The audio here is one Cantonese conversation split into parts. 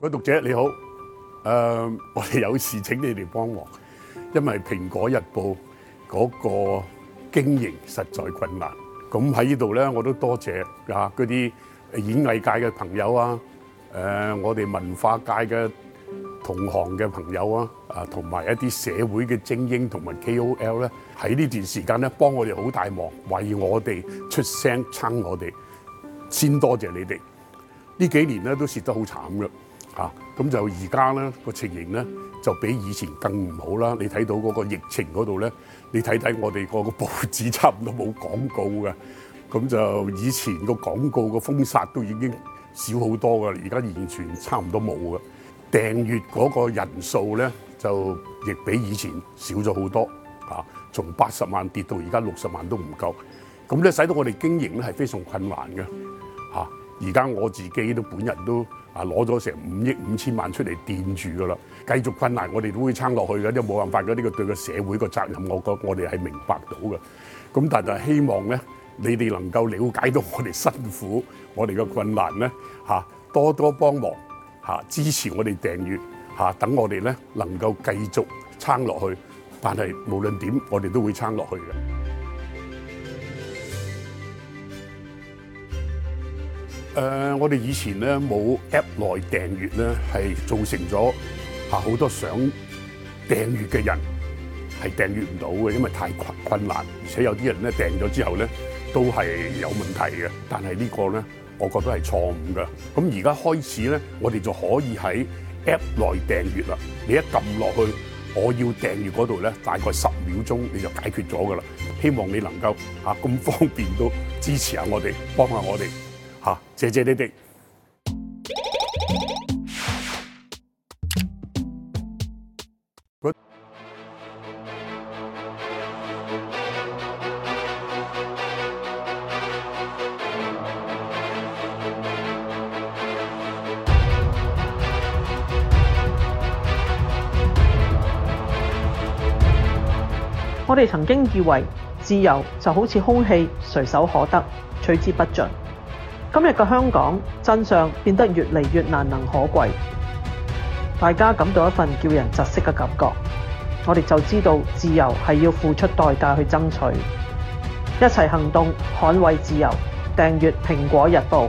各位讀者你好，我哋有事請你哋幫忙，因為《蘋果日報》嗰個經營實在困難。咁喺呢度咧，我都多謝嗰啲演藝界嘅朋友啊，我哋文化界嘅同行嘅朋友啊，同埋一啲社會嘅精英同埋 KOL 咧，喺呢段時間咧幫我哋好大忙，為我哋出聲撐我哋，先多謝你哋。呢幾年咧都蝕得好慘嘅。咁就而家咧個情形咧就比以前更唔好啦。你睇到嗰個疫情嗰度咧，你睇睇我哋個報紙差唔多冇廣告嘅，咁就以前個廣告個封殺都已經少好多㗎，而家完全差唔多冇嘅。訂閱嗰個人數咧就亦比以前少咗好多，從80萬跌到而家60萬都唔夠，咁咧使到我哋經營咧係非常困難嘅。而家我自己都本人都攞咗成5億5千萬出嚟墊住㗎啦，繼續困難我哋都會撐落去嘅，都冇辦法嘅。呢個對個社會個責任，我哋係明白到嘅。咁但係希望咧，你哋能夠了解到我哋辛苦，我哋嘅困難咧多多幫忙支持我哋訂閱等我哋咧能夠繼續撐落去。但係無論點，我哋都會撐落去嘅。我哋以前咧冇 App 內訂閱咧，係造成咗好多想訂閱嘅人係訂閱唔到嘅，因為太困難，而且有啲人咧訂咗之後咧都係有問題嘅。但係呢個咧，我覺得係錯誤嘅。咁而家開始咧，我哋就可以喺 App 內訂閱啦。你一撳落去，我要訂閱嗰度咧，大概10秒鐘你就解決咗㗎啦。希望你能夠咁方便都支持下我哋，幫下我哋。謝謝你哋。 我哋曾經以為自由就好似空氣，隨手可得，取之不盡。今日嘅香港真相變得越嚟越難能可貴，大家感到一份叫人窒息嘅感覺。我哋就知道自由係要付出代價去爭取，一齊行動捍衛自由。訂閱蘋果日報。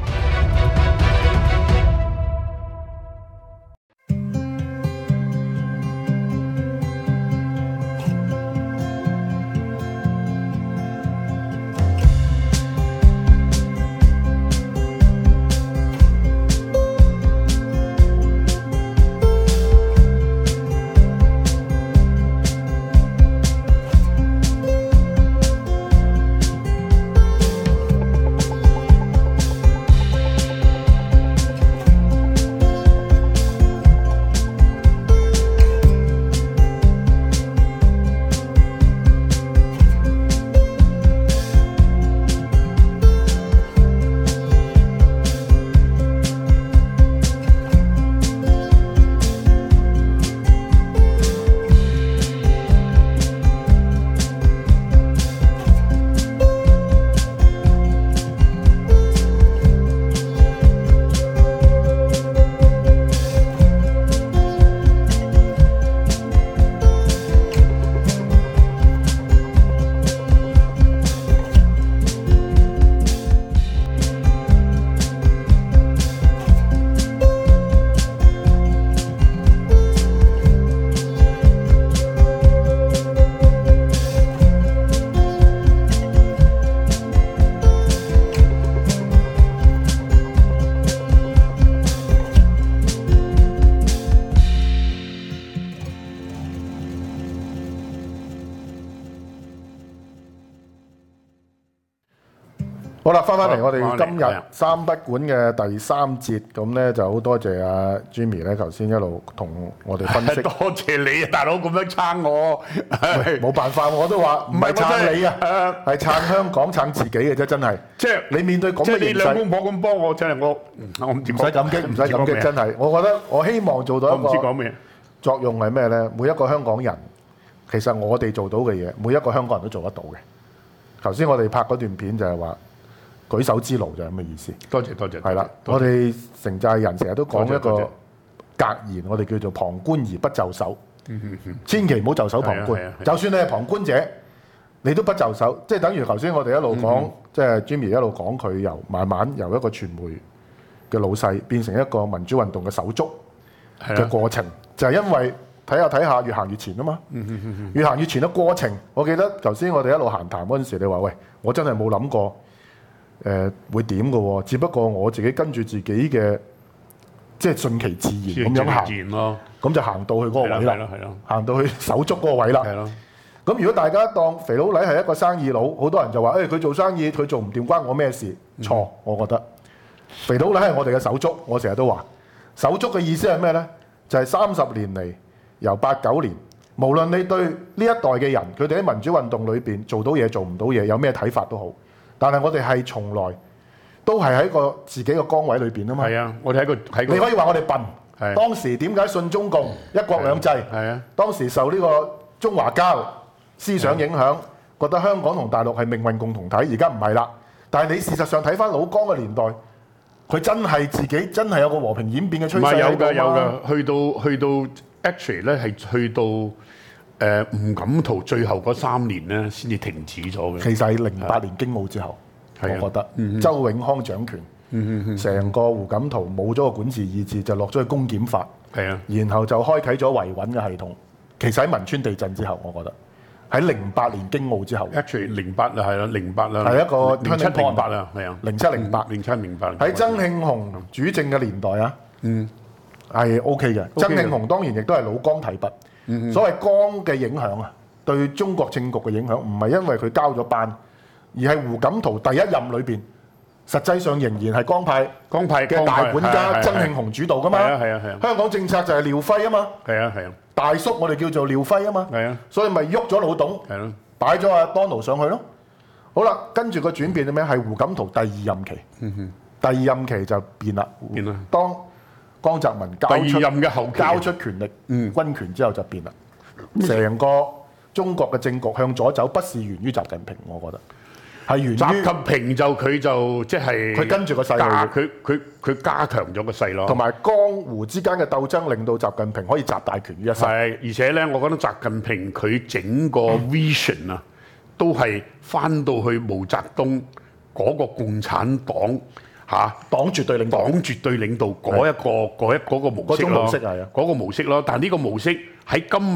好啦，翻嚟我哋今日三不管嘅第3節，咁咧就好多謝阿 Jimmy 咧，頭先一路同我哋分析。 多謝你啊，大佬咁樣撐我。 冇辦法，我都話唔係撐你啊，係撐香港、撐自己嘅啫，真係。即係你面對咁嘅形勢，即係你兩公婆咁幫我，真係我唔使感激，唔使感激，真係。我覺得我希望做到一個作用係咩咧？每一個香港人，其實我哋做到嘅嘢，每一個香港人都做得到嘅。頭先我哋拍嗰段片就係話。舉手之勞就係咁嘅意思。 多謝多謝。 係啦，我哋城寨人成日都講一個格言，我哋叫做旁觀而不就手，千祈唔好就手旁觀。就算你係旁觀者，你都不就手，即係等於頭先我哋一路講，即係 Jimmy 一路講佢慢慢由一個傳媒嘅老細變成一個民主運動嘅手足嘅過程，就係因為睇下越行越前啊嘛。越行越前嘅過程，我記得頭先我哋一路閒談嗰陣時，你話喂，我真係冇諗過會點嘅喎，只不過我自己跟住自己嘅即係順其自然咁樣行，咁就行到去嗰個位啦，行到去手足嗰個位啦。咁如果大家當肥佬黎係一個生意佬，好多人就話佢做生意佢做唔掂關我咩事？錯，我覺得肥佬黎係我哋嘅手足。我成日都話手足嘅意思係咩呢？就係30年嚟由89年，無論你對呢一代嘅人，佢哋喺民主運動裏邊做到嘢做唔到嘢，有咩睇法都好，但係我哋係從來都係喺個自己嘅崗位裏邊啊嘛。係啊，我哋喺你可以話我哋笨。當時點解信中共一國兩制？當時受呢個中華膠思想影響，覺得香港同大陸係命運共同體，而家唔係啦。但係你事實上睇翻老江嘅年代，佢真係自己真係有個和平演變嘅趨勢喺度嘛。有㗎，去到 actually 咧係去到吳錦濤最後嗰3年咧先至停止咗嘅。其實係08年經澳之後，我覺得周永康掌權，成個胡錦濤冇咗個管治意志，就落咗去公檢法，然後就開啟咗維穩嘅系統。其實喺汶川地震之後，我覺得。喺08年經澳之後 ，actually 08啦，係啦，08啦，係一個turning point 0708啦，係啊，0708喺曾慶紅主政嘅年代啊，係 OK 嘅。曾慶紅當然亦都係老江提拔，所謂江嘅影響啊，對中國政局嘅影響唔係因為佢交咗班，而係胡錦濤第一任裏邊，實際上仍然係江派嘅大管家曾慶紅主導噶嘛。香港政策就係廖輝啊嘛。大叔我哋叫做廖輝啊嘛，所以咪喐咗老董，擺咗阿 Donald 上去咯。好啦，跟住個轉變係咩？係胡錦濤第2任期，第2任期就變啦。當江澤民交出權力、軍權之後就變啦。成個中國嘅政局向左走，不是源於習近平，我覺得係源於習近平佢就即係佢跟住個勢，佢加強咗個勢咯，同埋江湖之間嘅鬥爭令到習近平可以集大權於一身。係，而且咧，我覺得習近平佢整個 vision 啊，都係翻到去毛澤東嗰個共產黨黨絕對領導嗰個模式咯，嗰個模式咯。但係呢個模式喺今日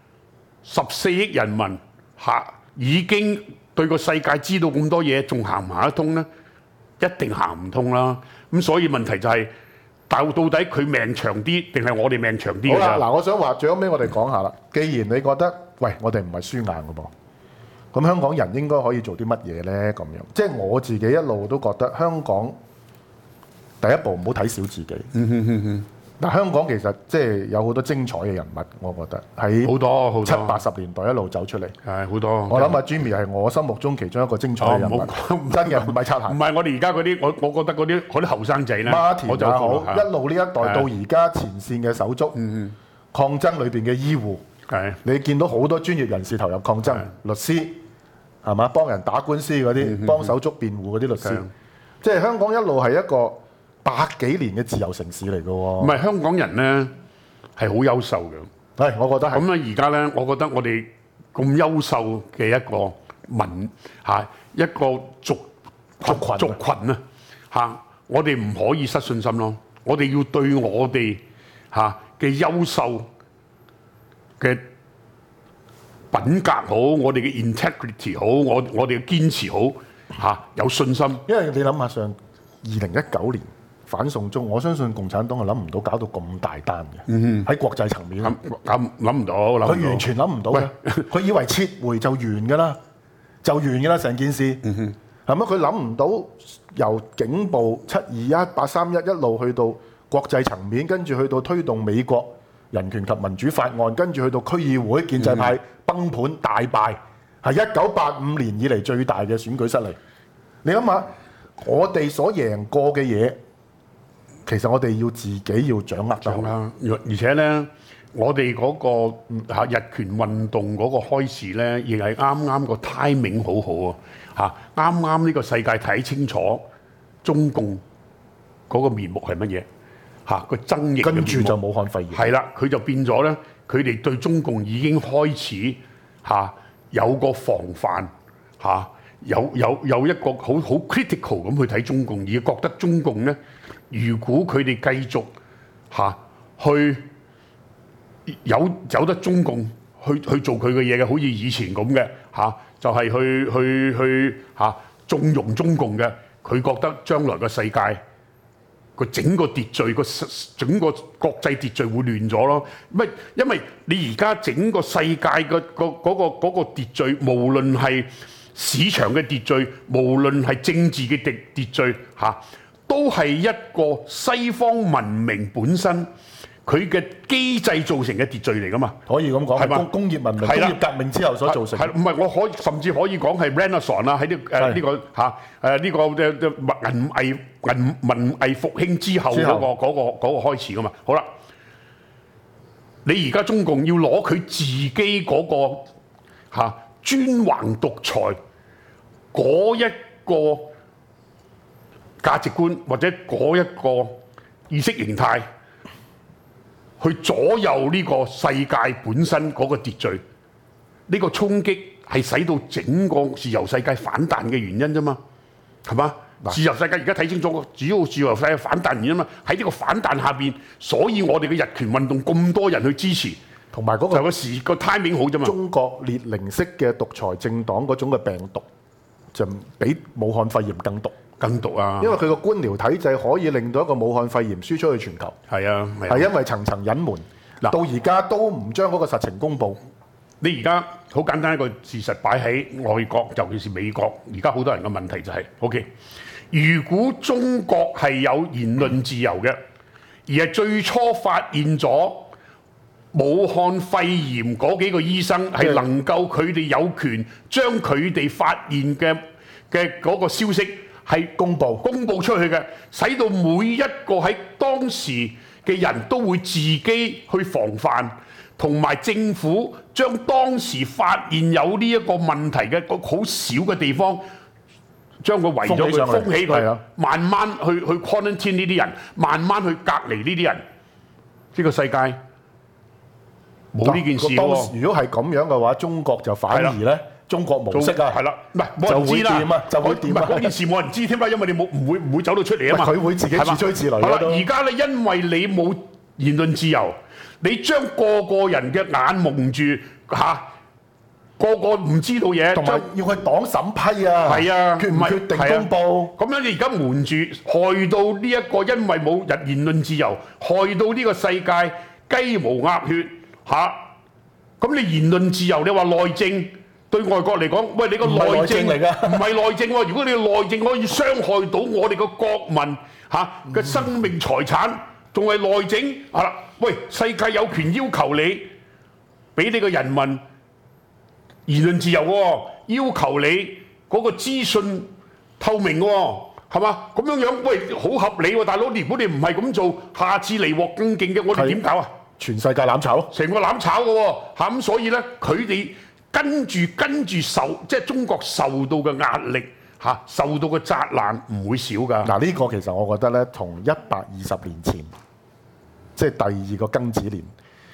14億人民已經對個世界知道咁多嘢，仲行唔行得通呢？一定行唔通啦。咁所以問題就係，到底佢命長啲定係我哋命長啲？好啦，嗱，我想話最後尾我哋講下啦。既然你覺得，喂，我哋唔係輸硬嘅噃，咁香港人應該可以做啲乜嘢呢？咁樣，即係我自己一路都覺得香港第一步唔好睇小自己。嗱，香港其實即係有好多精彩嘅人物，我覺得喺好多70、80年代一路走出嚟，係好多。我諗阿 Jimmy 係我心目中其中一個精彩嘅人物，真嘅唔係擦鞋。唔係我哋而家嗰啲，我覺得嗰啲後生仔咧，我就好一路呢一代到而家前線嘅手足，抗爭裏邊嘅醫護，你見到好多專業人士投入抗爭，律師係嘛，幫人打官司嗰啲，幫手足辯護嗰啲律師，即係香港一路係一個100幾年嘅自由城市嚟嘅喎。唔係，香港人咧係好優秀嘅。係，我覺得係。咁咧而家咧，我覺得我哋咁優秀嘅一個一個族群啊我哋唔可以失信心咯。我哋要對我哋嘅優秀嘅品格好，我哋嘅 integrity 好，我哋嘅堅持好有信心。因為你諗下上2019年。反送中，我相信共產黨係諗唔到搞到咁大單嘅，喺國際層面諗唔到，佢完全諗唔到嘅，佢以為撤回就完㗎啦，成件事係咪？佢諗唔到由警暴721、831一路去到國際層面，跟住去到推動美國人權及民主法案，跟住去到區議會建制派崩盤大敗，係1985年以嚟最大嘅選舉失利。你諗下，我哋所贏過嘅嘢。其實我哋要自己要掌握到啦，而且咧，我哋嗰個日權運動嗰個開始咧，亦係啱啱個 timing 好好啊！啱啱呢個世界睇清楚中共嗰個面目係乜嘢個爭議， 跟住就武漢肺炎。 係啦，佢就變咗咧，佢哋對中共已經開始有個防範有一個好 critical 咁去睇中共，而覺得中共咧，如果佢哋繼續去有得中共去做佢嘅嘢嘅，好似以前咁嘅就係去縱容中共嘅，佢覺得將來個世界個整個秩序整個國際秩序會亂咗咯。因為你而家整個世界嗰個秩序，無論係市場嘅秩序，無論係政治嘅秩序都係一個西方文明本身佢嘅機制造成嘅秩序嚟㗎嘛？ 可以咁講，係工業文明、工業革命之後所造成。 唔係我甚至可以講係 Renaissance 啦，喺呢個文藝復興之後嗰個開始㗎嘛。好啦，你而家中共要攞佢自己嗰個專橫獨裁嗰一個價值觀或者嗰一個意識形態，去左右呢個世界本身嗰個秩序，呢個衝擊係使到整個自由世界反彈嘅原因啫嘛，係嘛？自由世界而家睇清楚，主要自由世界反彈原因嘛，喺呢個反彈下邊，所以我哋嘅日權運動咁多人去支持， 同埋嗰個個 timing 好啫嘛。 中國列寧式嘅獨裁政黨嗰種嘅病毒，就比武漢肺炎更毒。 更毒啊！ 因為佢個官僚體制可以令到一個武漢肺炎輸出去全球。係因為層層隱瞞，到而家都唔將嗰個實情公佈。 你而家好簡單一個事實擺喺外國，尤其是美國，而家好多人嘅問題就係：OK， 如果中國係有言論自由嘅，而係最初發現咗武漢肺炎嗰幾個醫生係能夠佢哋有權將佢哋發現嘅嗰個消息係公佈出去嘅，使到每一個喺當時嘅人都會自己去防範，同埋政府將當時發現有呢一個問題嘅好少嘅地方，將佢圍咗佢，封起佢，慢慢去 quarantine 呢啲人，慢慢去隔離呢啲人。呢個世界冇呢件事喎。 如果係咁樣嘅話，中國就反而咧。中國模式啊， 係啦，唔係冇人知啦， 就會點啊？ 嗰件事冇人知添啦，因為你唔會走到出嚟啊嘛。 佢會自己自吹自擂。 好啦，而家咧，因為你冇言論自由，你將個個人嘅眼蒙住個個唔知道嘢， 同埋要去黨審批啊， 係啊， 決唔決定公佈？ 咁樣你而家瞞住，害到呢一個因為冇言論自由，害到呢個世界雞毛鴨血咁你言論自由，你話內政？對外國嚟講，喂，你個內政嚟㗎，唔係內政喎。如果你個內政可以傷害到我哋個國民嘅生命財產，仲係內政喂，世界有權要求你俾你個人民言論自由喎，要求你嗰個資訊透明喎，係嘛？咁樣喂，好合理喎，大佬。如果你唔係咁做，下次嚟獲更勁嘅，我哋點搞啊？ 全世界攬炒咯， 成個攬炒嘅喎，咁所以咧，佢哋跟住受，即係中國受到嘅壓力受到嘅責難唔會少㗎。 嗱，呢個其實我覺得咧，同120年前，即係第二個庚子年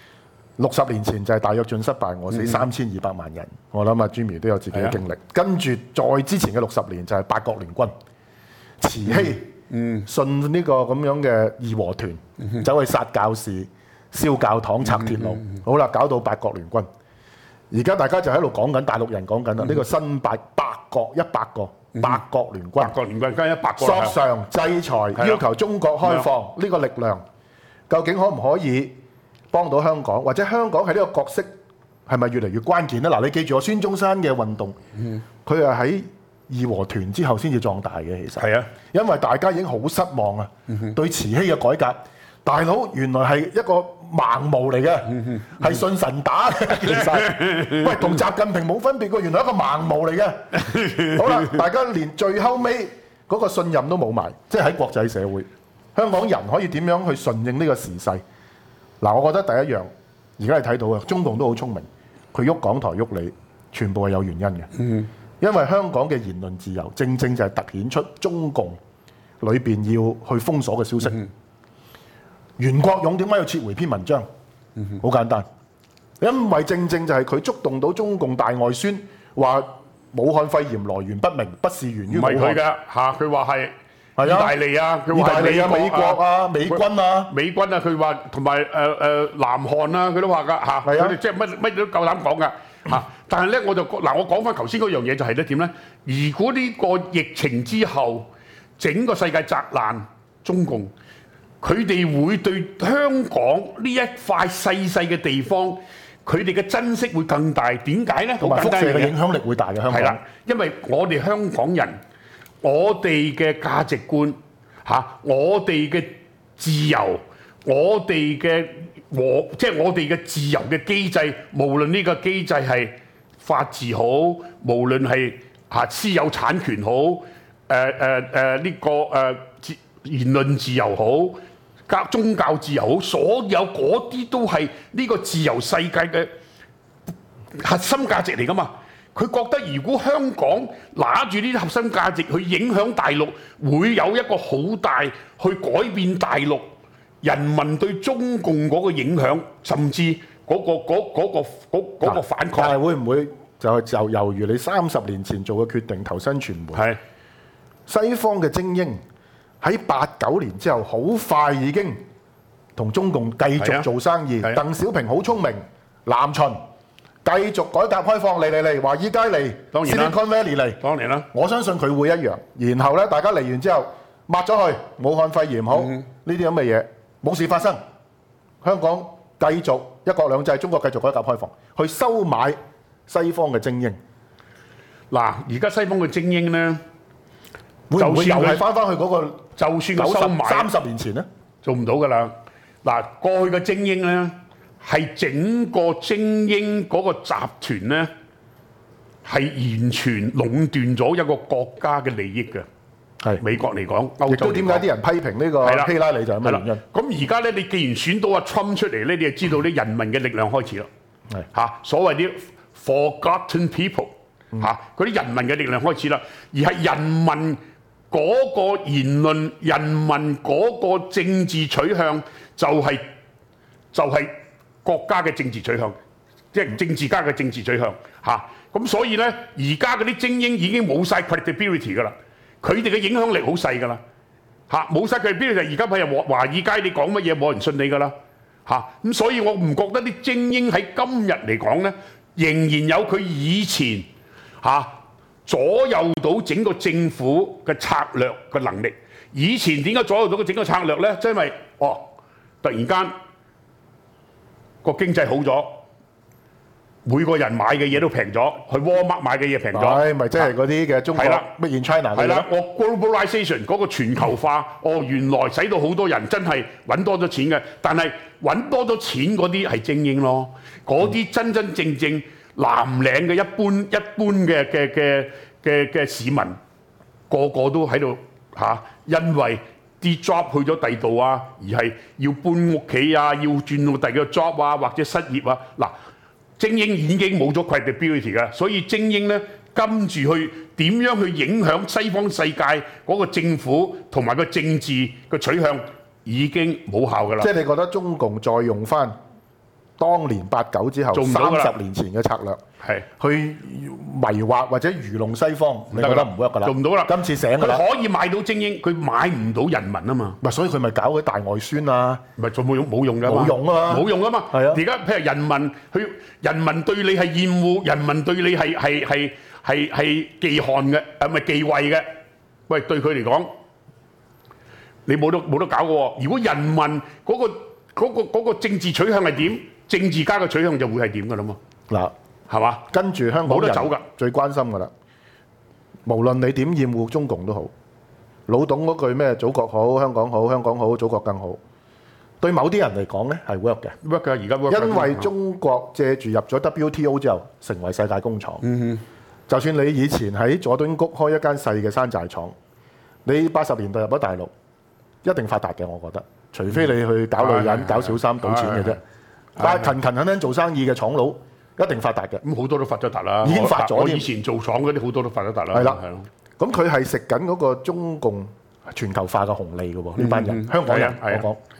，60年前就係大躍進失敗，餓死3200萬人。我諗阿 Jimmy 都有自己嘅經歷。跟住再之前嘅60年就係八國聯軍，慈禧信呢個咁樣嘅義和團，走去殺教士、燒教堂、拆鐵路。好啦，搞到八國聯軍。而家大家就喺度講緊，大陸人講緊啦，呢個新100個八國聯軍， 八國聯軍加100個， 索償制裁，要求中國開放呢個力量，究竟可唔可以幫到香港？或者香港喺呢個角色係咪越嚟越關鍵咧？嗱，你記住我孫中山嘅運動，佢係喺義和團之後先至壯大嘅，其實係啊，因為大家已經好失望啊，對慈禧嘅改革。大佬原來係一個盲毛嚟嘅，係信神打嘅。其實，喂，同習近平冇分別嘅，原來一個盲毛嚟嘅。好啦，大家連最後尾嗰個信任都冇埋，即係喺國際社會，香港人可以點樣去順應呢個時勢？嗱，我覺得第一樣，而家你睇到嘅，中共都好聰明，佢喐港台喐你，全部係有原因嘅。因為香港嘅言論自由，正正就係突顯出中共裏邊要去封鎖嘅消息。 袁國勇點解要撤回篇文章？好簡單，因為正正就係佢觸動到中共大外宣，話武漢肺炎來源不明，不是源於武漢。 唔係佢㗎嚇，佢話係意大利啊，佢話美國啊、美軍啊、 佢話同埋南韓啊，佢都話㗎嚇，佢哋即係乜都夠膽講㗎嚇。但係咧，我講翻頭先嗰樣嘢就係咧點咧？如果呢個疫情之後，整個世界砸爛中共，佢哋會對香港呢一塊細細嘅地方，佢哋嘅珍惜會更大。點解咧？ 同埋輻射嘅影響力會大嘅香港。 係啦，因為我哋香港人，我哋嘅價值觀我哋嘅自由，我哋嘅即係我哋嘅自由嘅機制，無論呢個機制係法治好，無論係私有產權好，言論自由好，宗教自由好，所有嗰啲都係呢個自由世界嘅核心價值嚟㗎嘛。佢覺得如果香港拿住呢啲核心價值去影響大陸，會有一個好大去改變大陸人民對中共嗰個影響，甚至嗰個反抗。 但係會唔會就猶如你30年前做嘅決定，投身傳媒？係西方嘅精英喺89年之後，好快已經同中共繼續做生意。鄧小平好聰明，南巡。繼續改革開放嚟，華爾街嚟 ，Silicon Valley 嚟， 當年啦，我相信佢會一樣。然後咧，大家嚟完之後抹咗去，武漢肺炎好呢啲咁嘅嘢冇事發生，香港繼續一國兩制，中國繼續改革開放，去收買西方嘅精英。 嗱，而家西方嘅精英咧， 會唔會又係翻去嗰個？ 就算佢收買 30年前咧， 做唔到㗎啦。嗱，過去嘅精英咧。係整個精英嗰個集團咧，係完全壟斷咗一個國家嘅利益嘅。係美國嚟講，歐洲嚟講。亦都點解啲人批評呢個希拉里就係咁嘅原因？咁而家咧，你既然選到阿 Trump 出嚟咧，你就知道啲人民嘅力量開始啦。係所謂啲 forgotten people 嗰啲人民嘅力量開始啦，而係人民嗰個言論、人民嗰個政治取向就係國家嘅政治取向，即係政治家嘅政治取向咁所以咧，而家嗰啲精英已經冇晒 credibility 㗎啦，佢哋嘅影響力好細㗎啦冇晒 credibility。而家譬如華爾街，你講乜嘢冇人信你㗎啦咁所以我唔覺得啲精英喺今日嚟講咧，仍然有佢以前左右到整個政府嘅策略嘅能力。以前點解左右到個整個策略咧？即係因為突然間個經濟好咗，每個人買嘅嘢都平咗，去 Walmart 買嘅嘢平咗，係咪即係嗰啲嘅中國 Made in China 係啦，我 globalization 嗰個全球化，原來使到好多人真係揾多咗錢嘅，但係揾多咗錢嗰啲係精英咯，嗰啲真真正正藍領嘅一般嘅市民，個個都喺度因為啲 job 去咗第度啊，而係要搬屋企啊，要轉到第二個 job 啊，或者失業啊。嗱，精英已經冇咗 credibility 㗎，所以精英咧跟住去點樣去影響西方世界嗰個政府同埋個政治嘅取向已經冇效㗎啦。即係你覺得中共再用翻當年89之後30年前嘅策略，係去迷惑或者愚弄西方，你覺得唔 work 㗎啦？做唔到啦！今次醒㗎啦！佢可以買到精英，佢買唔到人民啊嘛。咪所以佢咪搞嗰啲大外宣啊？咪仲冇用㗎嘛？冇用啊嘛！冇用啊嘛！係啊！而家譬如人民對你係厭惡，人民對你係忌罕嘅，咪忌諱嘅。喂，對佢嚟講，你冇得搞嘅喎。如果人民嗰個政治取向係點？政治家嘅取向就會係點㗎啦嘛？嗱，係嘛？跟住香港人冇得走㗎，最關心㗎啦。無論你點厭惡中共都好，老董嗰句咩祖國好、香港好、香港好、祖國更好，對某啲人嚟講咧係 work 嘅。work 㗎，而家 work。因為中國借住入咗 WTO 之後，成為世界工廠。就算你以前喺佐敦谷開一間細嘅山寨廠，你80年代入咗大陸，一定發達嘅，我覺得。除非你去搞女人、搞小三、賭錢嘅啫。但係勤懇做生意嘅廠佬一定發達嘅，咁好多都發咗達啦，已經發咗。我以前做廠嗰啲好多都發咗達啦。係啦，係咯。咁佢係食緊嗰個中共全球化嘅紅利嘅喎，呢班人香港人我講。係啊。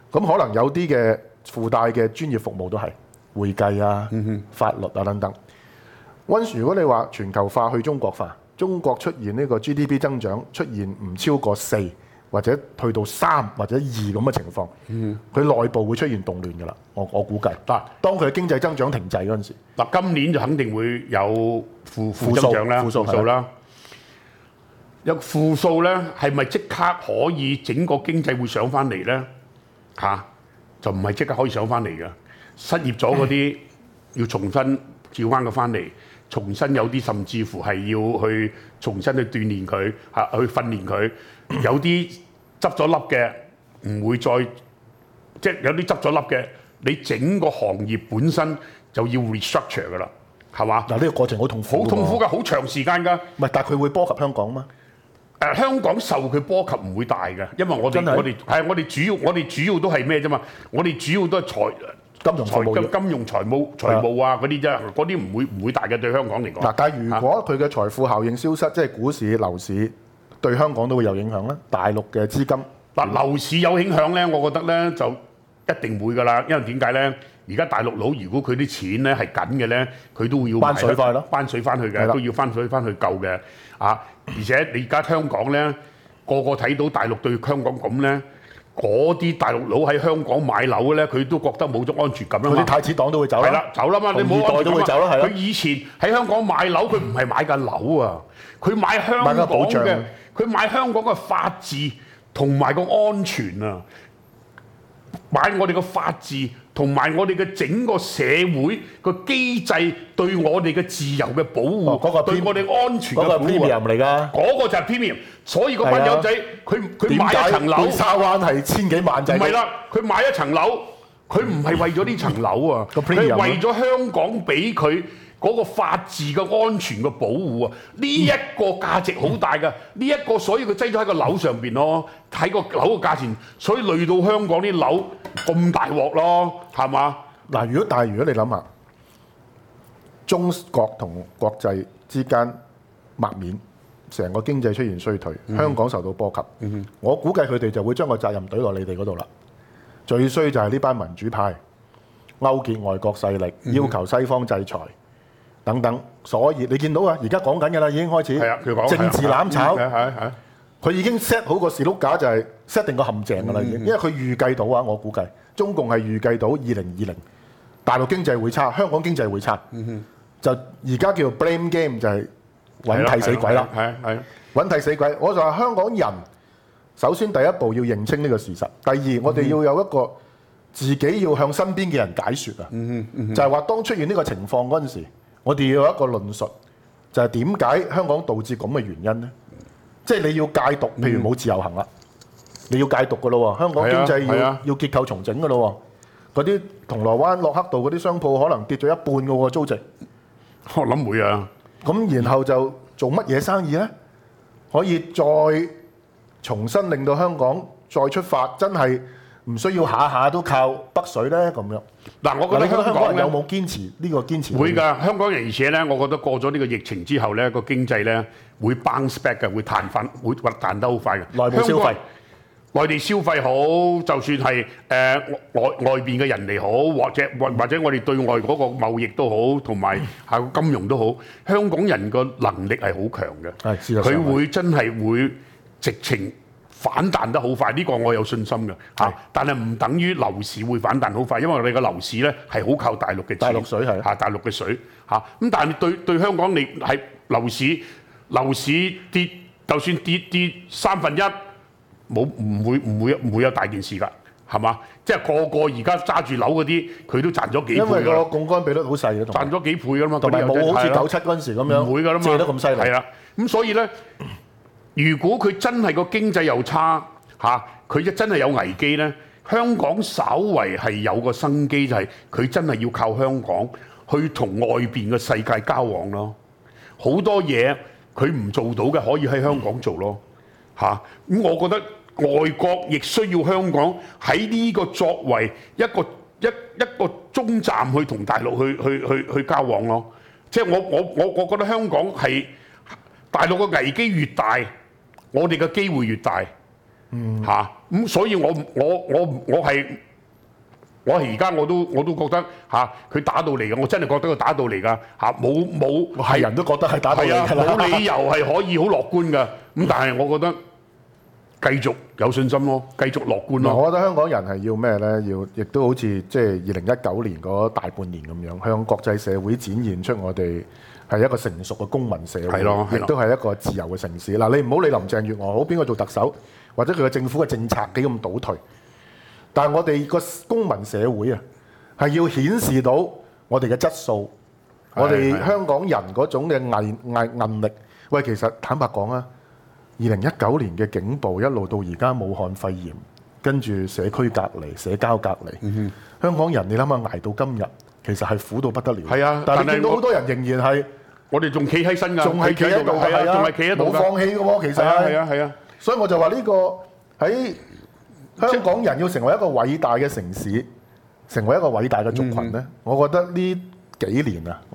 咁可能有啲嘅附帶嘅專業服務都係會計啊、法律啊等等。溫如果你話全球化去中國化，中國出現呢個 GDP 增長出現唔超過4或者去到3或者2咁嘅情況，佢內部會出現動亂㗎啦。我估計，當佢嘅經濟增長停滯嗰陣時， 今年就肯定會有負增長啦，負數啦。有負數咧，係咪即刻可以整個經濟會上翻嚟咧？就唔係即刻可以上翻嚟嘅。失業咗嗰啲要重新召翻佢翻嚟，重新有啲甚至乎係要去重新去鍛鍊佢，去訓練佢。有啲執咗笠嘅唔會再，即係有啲執咗笠嘅，你整個行業本身就要 restructure 㗎啦，係嘛？ 嗱，呢個過程好痛苦， 好痛苦㗎，好長時間㗎。 唔係，但係佢會波及香港嗎？ 香港受佢波及唔會大嘅，因為我哋主要都係咩啫嘛？我哋主要都係金融財務啊嗰啲啫，嗰啲唔會大嘅對香港嚟講。 嗱，但係如果佢嘅財富效應消失，即係股市、樓市對香港都會有影響啦。大陸嘅資金樓市有影響咧，我覺得咧就一定會㗎啦。因為點解咧？而家大陸佬如果佢啲錢咧係緊嘅咧，佢都會要班水快咯， 班水翻去嘅，都要翻水翻去救嘅。而且你而家香港咧，個個睇到大陸對香港咁咧，嗰啲大陸佬喺香港買樓咧，佢都覺得冇咗安全感啦嘛。 嗰啲太子黨都會走啦， 係啦，走啦嘛，你冇安全都會走啦，係啦。 佢以前喺香港買樓，佢唔係買間樓啊，佢買香港嘅，佢買香港嘅法治同埋個安全啊，買我哋嘅法治。同埋我哋嘅整個社會個機制對我哋嘅自由嘅保護，對我哋安全嘅保護，嗰個 premium 嚟㗎，嗰個就係 premium。所以嗰班友仔佢買一層樓， 沙灣係千幾萬仔。 唔係啦，佢買一層樓，佢唔係為咗呢層樓啊，佢係為咗香港俾佢嗰個法治嘅安全嘅保護啊！呢一個價值好大㗎，呢一個所以佢擠咗喺個樓上邊咯，睇個樓嘅價錢，所以累到香港啲樓咁大鑊咯，係嘛？ 嗱，如果你諗下，中國同國際之間抹面，成個經濟出現衰退，香港受到波及，我估計佢哋就會將個責任懟落你哋嗰度啦。最衰就係呢班民主派勾結外國勢力，要求西方制裁。等等，所以你見到啊，而家講緊嘅啦，已經開始政治攬炒，佢已經 set 好個士碌架，就係 set 定個陷阱㗎啦，已經，因為佢預計到啊，我估計中共係預計到2020大陸經濟會差，香港經濟會差，就而家叫做 blame game 就係揾替死鬼啦，揾替死鬼。我就話香港人首先第一步要認清呢個事實，第二我哋要有一個自己要向身邊嘅人解説啊，就係話當出現呢個情況嗰陣時。我哋要有一個論述，就係點解香港導致咁嘅原因咧？即係你要戒毒，譬如冇自由行啦，你要戒毒噶咯喎。香港經濟要結構重整噶咯喎。嗰啲銅鑼灣、駱克道嗰啲商鋪可能跌咗一半噶喎租值。 我諗會啊。咁然後就做乜嘢生意咧？可以再重新令到香港再出發，真係唔需要下下都靠北水咧咁樣。嗱，我覺得香港人有冇堅持呢個堅持？ 會㗎，香港人而且咧，我覺得過咗呢個疫情之後咧，個經濟咧會 bounce back 嘅，會彈翻，會彈得好快嘅。 內部消費， 內地消費好，就算係外邊嘅人嚟好，或者我哋對外嗰個貿易都好，同埋係金融都好，香港人個能力係好強嘅。係，佢會真係會直情反彈得好快，呢個我有信心嘅嚇，但係唔等於樓市會反彈好快，因為我哋個樓市咧係好靠大陸嘅大陸水係嚇，大陸嘅水嚇。咁但係對香港你係樓市跌，就算跌1/3，唔會有大件事㗎，係嘛？即係個而家揸住樓嗰啲，佢都賺咗幾倍㗎。因為個槓桿比率好細嘅， 賺咗幾倍㗎嘛。 同埋冇好似97嗰陣時咁樣， 唔會㗎啦嘛， 借得咁犀利。 係啦，咁所以咧。如果佢真係個經濟又差嚇，佢真係有危機咧，香港稍為係有個生機，就係佢真係要靠香港去同外邊嘅世界交往咯。好多嘢佢唔做到嘅，可以喺香港做咯嚇。咁我覺得外國亦需要香港喺呢個作為一個中站去同大陸去交往咯。即係我覺得香港係大陸嘅危機越大，我哋嘅機會越大咁所以我係而家我都覺得佢打到嚟嘅，我真係覺得佢打到嚟㗎冇係人都覺得係打到嚟㗎啦， 冇理由係可以好樂觀㗎。咁但係我覺得繼續有信心咯，繼續樂觀咯。 我覺得香港人係要咩咧？亦都好似即係2019年嗰大半年咁樣，向國際社會展現出我哋係一個成熟嘅公民社會，亦都係一個自由嘅城市。嗱，你唔好理林鄭月娥好，邊個做特首，或者佢嘅政府嘅政策幾咁倒退，但係我哋個公民社會啊，係要顯示到我哋嘅質素，我哋香港人嗰種嘅韌力。喂，其實坦白講啊，2019年嘅警暴一路到而家武漢肺炎，跟住社區隔離、社交隔離，香港人你諗下捱到今日，其實係苦到不得了。 係啊， 但係你見到好多人仍然係， 我哋仲企喺身㗎， 仲係企喺度，係啊， 仲係企喺度， 冇放棄嘅喎。其實係啊，所以我就話呢個喺香港人要成為一個偉大嘅城市，成為一個偉大嘅族群咧，我覺得呢幾年啊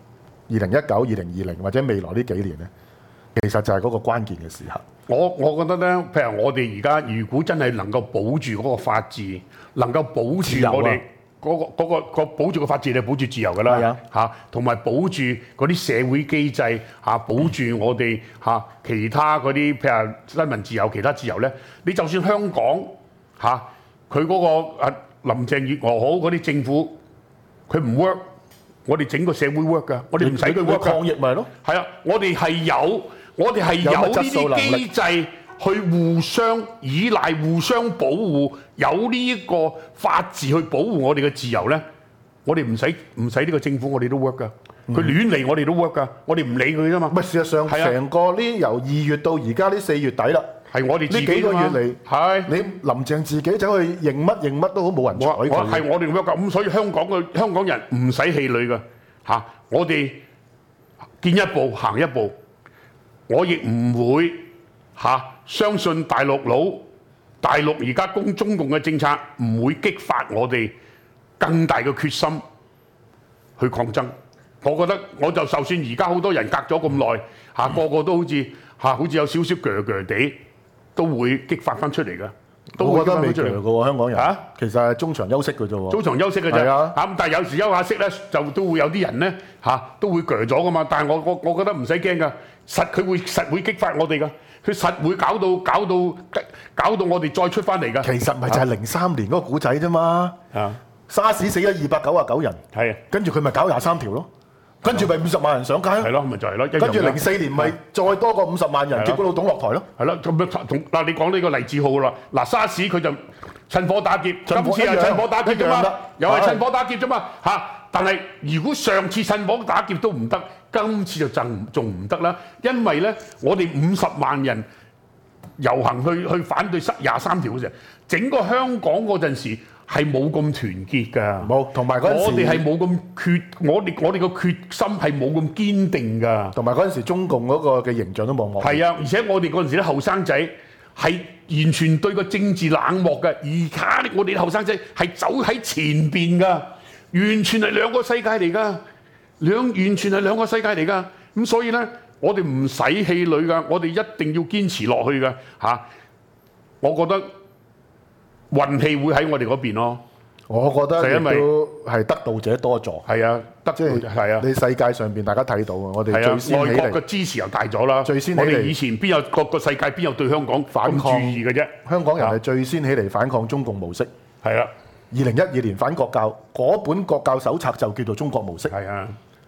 ，2019、2020或者未來呢幾年咧，其實就係嗰個關鍵嘅時刻。 我覺得咧，譬如我哋而家如果真係能夠保住嗰個法治，能夠保住我哋嗰保住個法治，你保住自由㗎啦，同埋保住嗰啲社會機制保住我哋其他嗰啲譬如新聞自由、其他自由咧，你就算香港佢嗰個林鄭月娥好嗰啲政府，佢唔 work， 我哋整個社會 work 㗎，我哋唔使佢 work 抗疫咪咯， 係啊，我哋係有呢啲機制去互相依賴、互相保護，有呢一個法治去保護我哋嘅自由咧，我哋唔使呢個政府，我哋都 work 㗎。佢亂嚟我哋都 work 㗎，我哋唔理佢啫嘛。 咪事實上成個呢由2月到而家呢4月底啦， 係我哋自己呢幾個月嚟， 係你林鄭自己走去認乜都好，冇人睬佢。 係我哋 work 㗎，咁所以香港人唔使氣餒㗎我哋見一步行一步，我亦唔會相信大陸而家中共嘅政策唔會激發我哋更大嘅決心去抗爭。我覺得就算而家好多人隔咗咁耐個個都好似有少少鋸地，都會激發翻出嚟㗎。 我覺得未鋸㗎喎，香港人其實係中場休息㗎啫喎。 中場休息㗎啫，但係有時休下息咧，就都會有啲人咧都會鋸咗㗎嘛。但係我覺得唔使驚㗎，佢實會激發我哋㗎，佢實會搞到我哋再出翻嚟㗎。 其實咪就係03年嗰個古仔啫嘛。沙士死咗299人， 係，跟住佢咪搞23條咯。跟住咪50萬人上街咯， 係咯，咪就係咯。 跟住04年咪再多個50萬人，結果老董落台咯。 係咯，嗱你講呢個黎志浩啦，嗱沙士佢就趁火打劫，今次係趁火打劫啫嘛，又係趁火打劫啫嘛但係如果上次趁火打劫都唔得，今次就仲唔得啦，因為咧我哋50萬人遊行去反對23條嘅時候，整個香港嗰陣時係冇咁團結㗎， 冇，同埋嗰陣時我哋係冇咁我哋個決心係冇咁堅定㗎， 同埋嗰陣時中共嗰個嘅形象都冇惡。 係啊，而且我哋嗰陣時啲後生仔係完全對個政治冷漠㗎，而家我哋啲後生仔係走喺前邊㗎，完全係兩個世界嚟㗎，完全係兩個世界嚟㗎。咁所以咧，我哋唔使氣餒㗎，我哋一定要堅持落去㗎我覺得運氣會喺我哋嗰邊咯。 我覺得亦都係得道者多助。 係啊，係啊。 你世界上邊大家睇到啊，我哋最先起嚟， 外國嘅支持又大咗啦。 最先起嚟， 我哋以前邊有個世界邊有對香港反抗注意嘅啫？ 香港人係最先起嚟反抗中共模式。 係啊。 2012年反國教嗰本國教手冊就叫做中國模式。 係啊。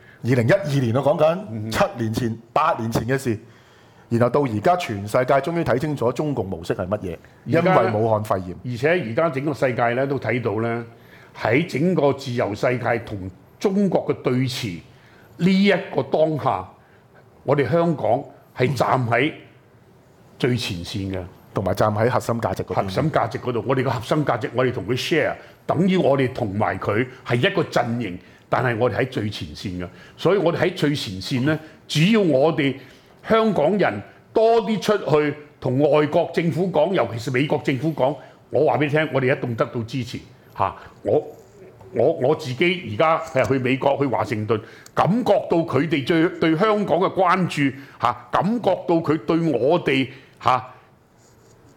2012年我講緊7年前、8年前嘅事。然後到而家全世界終於睇清楚中共模式係乜嘢，因為武漢肺炎。 而且而家整個世界咧都睇到咧，喺整個自由世界同中國嘅對峙呢一個當下，我哋香港係站喺最前線嘅， 同埋站喺核心價值嗰度。 核心價值嗰度，我哋嘅核心價值，我哋同佢 share， 等於我哋同埋佢係一個陣營，但係我哋喺最前線嘅，所以我哋喺最前線咧，只要我哋香港人多啲出去同外國政府講，尤其是美國政府講，我話俾你聽，我哋一定得到支持我自己而家係去美國去華盛頓，感覺到佢哋對香港嘅關注感覺到佢對我哋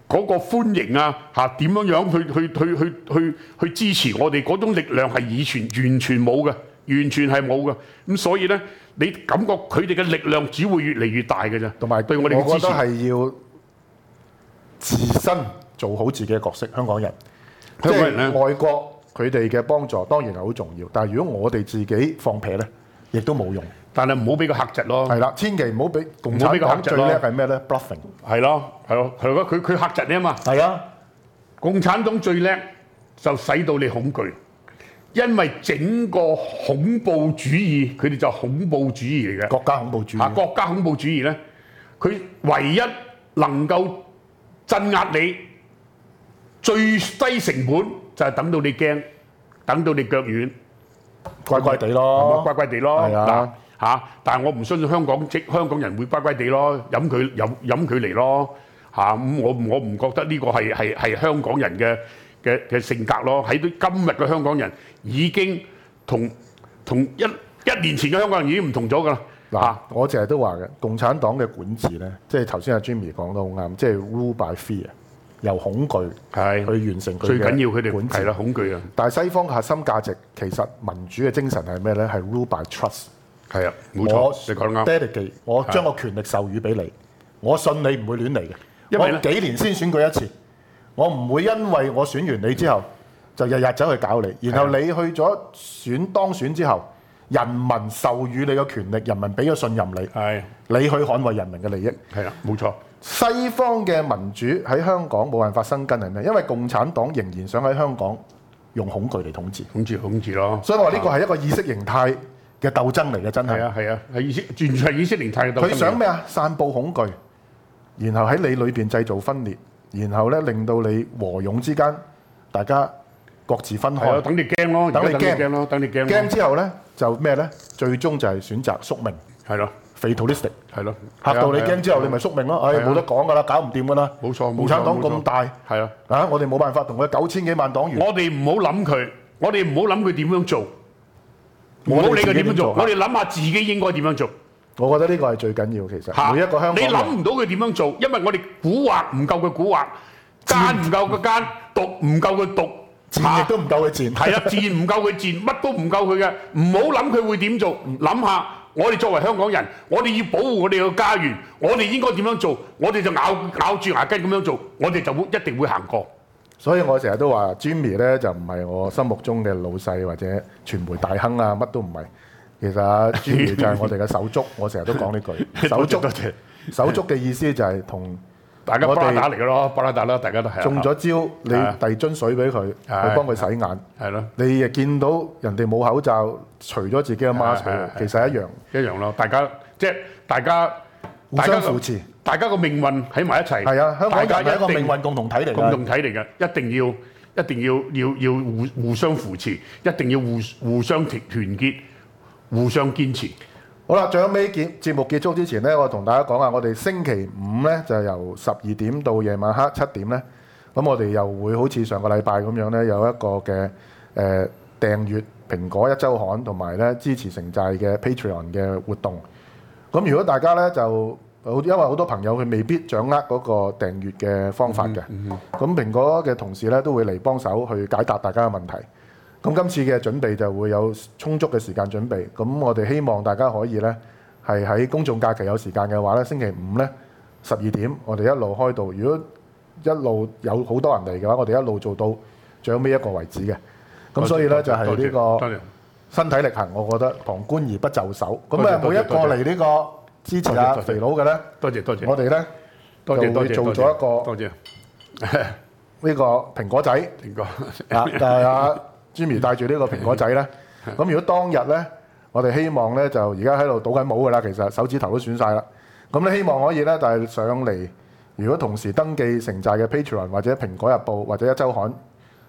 嗰個歡迎啊嚇點樣去支持我哋嗰種力量係以前完全冇嘅，完全係冇嘅。咁所以咧，你感覺佢哋嘅力量只會越嚟越大嘅啫。同埋對我哋嘅支持， 我覺得係要自身做好自己嘅角色。香港人， 香港人咧， 外國佢哋嘅幫助當然係好重要，但係如果我哋自己放屁咧，亦都冇用。但係唔好俾個客窒咯。 係啦，千祈唔好俾共產黨最叻係咩咧 ？bluffing。係咯， 佢客窒你啊嘛。 係啊， 共產黨最叻就使到你恐懼，因為整個恐怖主義，佢哋就恐怖主義嚟嘅。 國家恐怖主義。 國家恐怖主義咧，佢唯一能夠鎮壓你最低成本就係等到你驚，等到你腳軟， 乖乖地咯， 乖乖地咯。 係啊。 但係我唔相信香港人會乖乖地咯，飲佢嚟咯。咁我唔覺得呢個係香港人嘅性格咯。喺今日嘅香港人已經同一年前嘅香港人已經唔同咗㗎啦。 我成日都話嘅，共產黨嘅管治咧，即係頭先阿 Jimmy 講得好啱，即係 rule by fear，由恐懼去完成佢嘅最緊要佢哋管治。 係啦，恐懼啊！ 但係西方核心價值其實民主嘅精神係咩咧？係 rule by trust。 係啊，冇錯，你講得啱。 delegate，我將個權力授予俾你，我信你唔會亂嚟嘅。因為幾年先選舉一次，我唔會因為我選完你之後就日日走去搞你，然後你去咗當選之後，人民授予你嘅權力，人民俾咗信任你，你去捍衛人民嘅利益。 係啦，冇錯。 西方嘅民主喺香港冇辦法生根係咩？因為共產黨仍然想喺香港用恐懼嚟統治， 統治咯。 所以我話呢個係一個意識形態嘅鬥爭嚟嘅，真係。 係啊，係完全係意識形態嘅鬥爭。 佢想咩啊？散佈恐懼，然後喺你裏邊製造分裂，然後咧令到你和勇之間大家各自分開。 等你驚咯， 等你驚咯，等你驚。 驚之後咧就咩咧？最終就係選擇宿命。 係咯 ，fatalistic。 係咯， 嚇到你驚之後，你咪宿命咯。冇得講㗎啦，搞唔掂㗎啦。 冇錯， 共產黨咁大， 係啊， 我哋冇辦法同佢9000幾萬黨員。 我哋唔好諗佢，我哋唔好諗佢點樣做。唔好理佢點樣做，我哋諗下自己應該點樣做。 我覺得呢個係最緊要，其實每一個香港人， 你諗唔到佢點樣做，因為我哋蠱惑唔夠佢蠱惑，奸唔夠佢奸，毒唔夠佢毒， 賤亦都唔夠佢賤。 係啊，賤唔夠佢賤，乜都唔夠佢嘅。唔好諗佢會點做，諗下我哋作為香港人，我哋要保護我哋嘅家園，我哋應該點樣做，我哋就咬住牙根咁樣做，我哋就一定會行過。 所以我成日都話 Jimmy 咧就唔係我心目中嘅老細或者傳媒大亨啊，乜都唔係。其實 Jimmy 就係我哋嘅手足，我成日都講呢句。手足，手足嘅意思就係同大家巴拉打嚟嘅咯，巴拉打啦，大家都係。 中咗招，你遞樽水俾佢，去幫佢洗眼。係咯。你亦見到人哋冇口罩，除咗自己嘅 mask，其實一樣咯。大家即係大家互相扶持。 大家個命運喺埋一齊， 係啊，香港係一個命運共同體嚟嘅， 共同體嚟嘅，一定要互相扶持，一定要互相團結，互相堅持。 好啦，最後尾節目結束之前咧，我同大家講下，我哋星期五咧就由12點到夜晚黑7點咧，咁我哋又會好似上個禮拜咁樣咧，有一個嘅訂閱蘋果一週刊同埋咧支持城寨嘅 Patreon 嘅活動。咁如果大家咧就因為好多朋友佢未必掌握嗰個訂閱嘅方法嘅，咁蘋果嘅同事咧都會嚟幫手去解答大家嘅問題。咁今次嘅準備就會有充足嘅時間準備。咁我哋希望大家可以咧係喺公眾假期有時間嘅話咧，星期五咧12點我哋一路開到。如果一路有好多人嚟嘅話，我哋一路做到最後尾一個為止嘅。咁所以咧就係呢個身體力行，我覺得旁觀而不就手。咁每一個嚟呢個支持阿肥佬嘅咧，多謝，我哋咧就會做咗一個呢個蘋果仔，但係阿 Jimmy 帶住呢個蘋果仔咧，咁如果當日咧，我哋希望咧就而家喺度倒緊帽㗎啦，其實手指頭都損晒啦。咁咧希望可以咧，但係上嚟，如果同時登記城寨嘅 Patreon 或者蘋果日報或者一週刊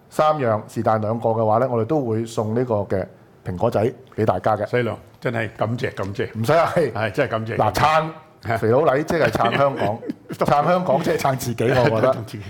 3樣是但2個嘅話咧，我哋都會送呢個嘅蘋果仔俾大家嘅。 犀利，真係感謝， 唔使客氣， 係真係感謝。 嗱，撐肥佬黎即係撐香港，撐香港即係撐自己，我覺得。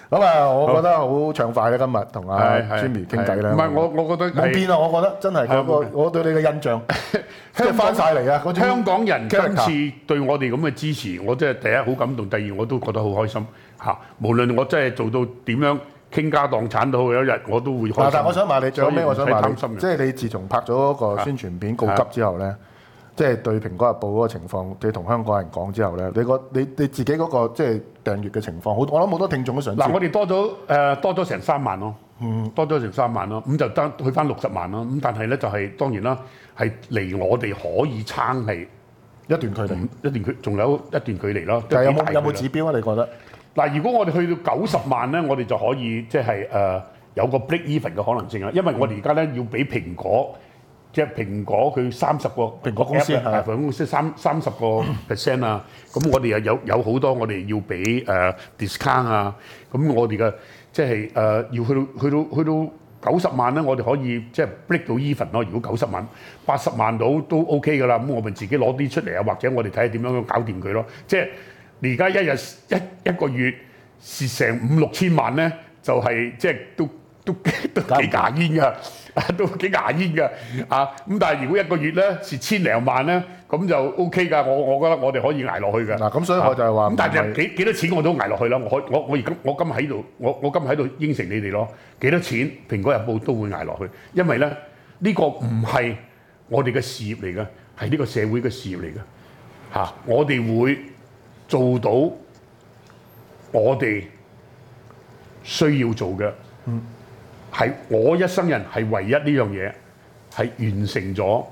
咁啊，我覺得好暢快咧，今日同阿 Jimmy 傾偈咧。 唔係我覺得冇變啊！我覺得真係嗰個，我對你嘅印象即係翻晒嚟啊！ 香港人今次對我哋咁嘅支持，我真係第一好感動，第二我都覺得好開心嚇。無論我真係做到點樣傾家蕩產都好，有一日我都會開心。 但係我想問你，最後尾我想問你，即係你自從拍咗嗰個宣傳片告急之後咧，即係對《蘋果日報》嗰個情況，你同香港人講之後咧，你自己嗰個即係訂閱嘅情況，我諗好多聽眾都想知。 嗱，我哋多咗成3萬咯，多咗成3萬咯，咁就得去翻60萬咯。咁但係咧就係當然啦，係離我哋可以撐係一段距離， 仲有一段距離咯。 但係有冇指標啊？你覺得？ 嗱，如果我哋去到90萬咧，我哋就可以即係有個 break even 嘅可能性啦。因為我哋而家咧要俾蘋果。即係蘋果佢30個蘋果公司蘋果公司30% 啊，咁我哋又有好多我哋要俾discount 啊，咁我哋嘅即係要去到90萬咧，我哋可以即係 break 到 even 咯。如果90萬、80萬到都 OK 㗎啦，咁我咪自己攞啲出嚟啊，或者我哋睇下點樣搞掂佢咯。即係你而家一日一個月蝕成5-6千萬咧，就係即係都幾牙煙㗎。都幾牙煙㗎啊！咁但係如果一個月咧蝕千零萬咧，咁就 OK 㗎。我覺得我哋可以捱落去㗎。 嗱，咁所以我就係話， 咁但係幾多錢我都捱落去啦。我今日喺度，我今日喺度應承你哋咯。幾多錢《蘋果日報》都會捱落去，因為咧呢個唔係我哋嘅事業嚟㗎，係呢個社會嘅事業嚟㗎嚇。我哋會做到我哋需要做嘅。係我一生人係唯一呢樣嘢係完成咗，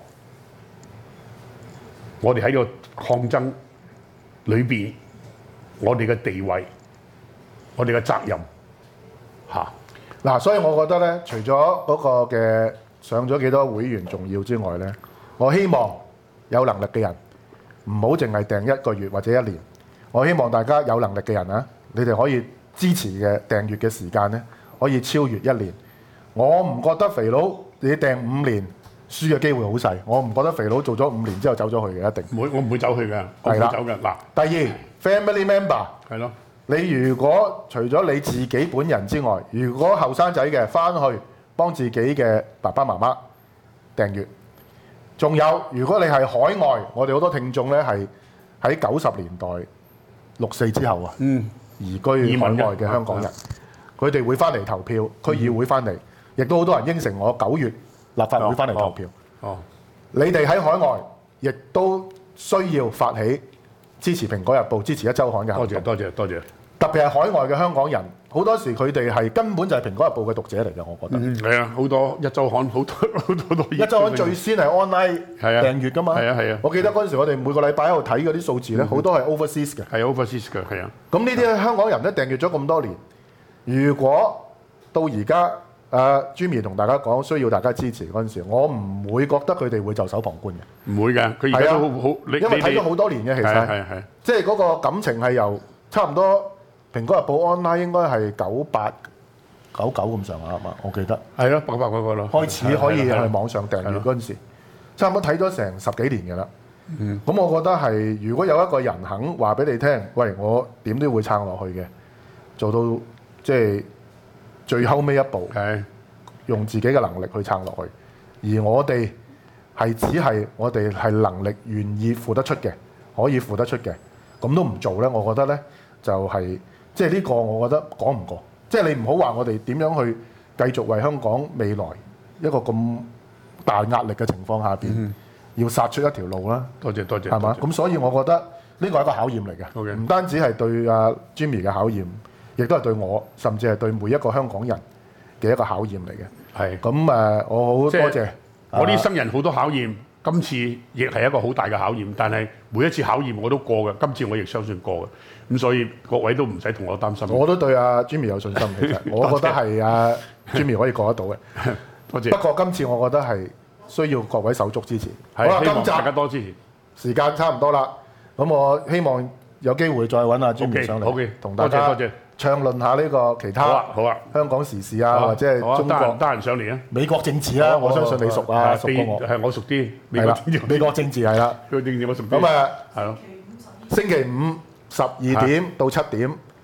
我哋喺個抗爭裏邊，我哋嘅地位，我哋嘅責任嚇。 嗱，所以我覺得咧，除咗嗰個嘅上咗幾多會員重要之外咧，我希望有能力嘅人唔好淨係訂1個月或者1年。我希望大家有能力嘅人啊，你哋可以支持嘅訂閱嘅時間咧，可以超越1年。我唔覺得肥佬你訂5年輸嘅機會好細，我唔覺得肥佬做咗5年之後走咗去嘅一定。 我唔會走去嘅，我唔會走嘅。嗱， 第二 family member 係咯， 你如果除咗你自己本人之外，如果後生仔嘅翻去幫自己嘅爸爸媽媽訂閱，仲有如果你係海外，我哋好多聽眾咧係喺90年代6·4之後啊，移居海外嘅香港人，佢哋會翻嚟投票，區議會翻嚟。亦都好多人應承我9月立法會翻嚟投票。你哋喺海外亦都需要發起支持《蘋果日報》、支持《一週刊》嘅行動。 多謝。 特別係海外嘅香港人，好多時佢哋係根本就係《蘋果日報》嘅讀者嚟嘅，我覺得。 係啊，好多《一週刊》好多。《 一週刊》最先係 online 訂閱㗎嘛。 係啊。 我記得嗰陣時，我哋每個禮拜喺度睇嗰啲數字咧，好多係 overseas 嘅。 係 overseas 嘅，係啊。 咁呢啲香港人咧訂閱咗咁多年，如果到而家，Jimmy 同大家講需要大家支持嗰陣時，我唔會覺得佢哋會袖手旁觀嘅。唔會嘅，佢而家都好，因為睇咗好多年嘅，其實係即係嗰個感情係由差唔多《蘋果日報》online 應該係98、99咁上下係嘛？我記得係咯，88嗰個咯，開始可以喺網上訂閱嗰陣時，差唔多睇咗成10幾年嘅啦。咁我覺得係如果有一個人肯話俾你聽，喂，我點都會撐落去嘅，做到即係最後尾一步，用自己嘅能力去撐落去，而我哋係只係我哋係能力願意付得出嘅，可以付得出嘅，咁都唔做咧，我覺得咧就係即係呢個，我覺得講唔過。即係你唔好話我哋點樣去繼續為香港未來一個咁大壓力嘅情況下邊，要殺出一條路啦。多謝，係嘛？咁所以我覺得呢個係一個考驗嚟嘅，唔單止係對阿 Jimmy 嘅考驗。亦都係對我，甚至係對每一個香港人嘅一個考驗嚟嘅。係咁我好多謝我呢生人好多考驗，今次亦係一個好大嘅考驗。但係每一次考驗我都過嘅，今次我亦相信過嘅。咁所以各位都唔使同我擔心。我都對阿 Jimmy 有信心，其實我覺得係阿 Jimmy 可以過得到嘅。多謝。不過今次我覺得係需要各位手足支持。好啦，今集大家多支持。時間差唔多啦，咁我希望有機會再揾阿 Jimmy 上嚟，同大家暢論下呢個其他香港時事啊，或者係中國得閒上嚟啊，美國政治啦，我相信你熟啊，熟過我。係我熟啲，美國政治係啦，美國政治我熟啲。咁係咯，星期5 12點到7點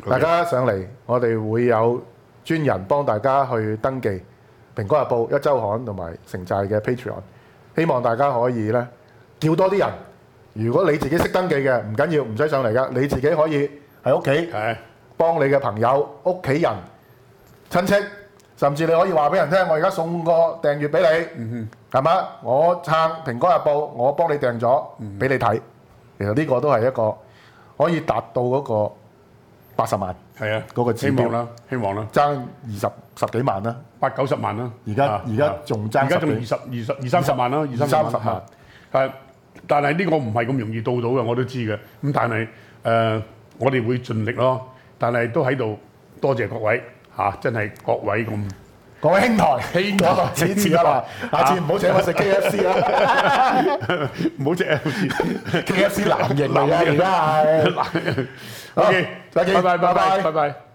大家上嚟，我哋會有專人幫大家去登記《蘋果日報》、一週刊同埋城寨嘅 Patreon。希望大家可以咧叫多啲人。如果你自己識登記嘅，唔緊要，唔使上嚟噶，你自己可以喺屋企幫你嘅朋友、屋企人、親戚，甚至你可以話俾人聽，我而家送個訂閱俾你，係嘛？我撐《蘋果日報》，我幫你訂咗俾你睇。其實呢個都係一個可以達到嗰個80萬， 係啊， 嗰個指標希望啦， 爭十幾萬啦 ，80-90萬啦。 而家仲爭， 而家仲20-30萬啦，20-30萬。但係呢個唔係咁容易到嘅，我都知嘅。咁但係我哋會盡力咯。但係都喺度多謝各位真係各位兄台，此次啊，下次唔好請我食 KFC 啦， 唔好食 KFC 藍營嚟㗎，而家係。 OK，再見，拜拜。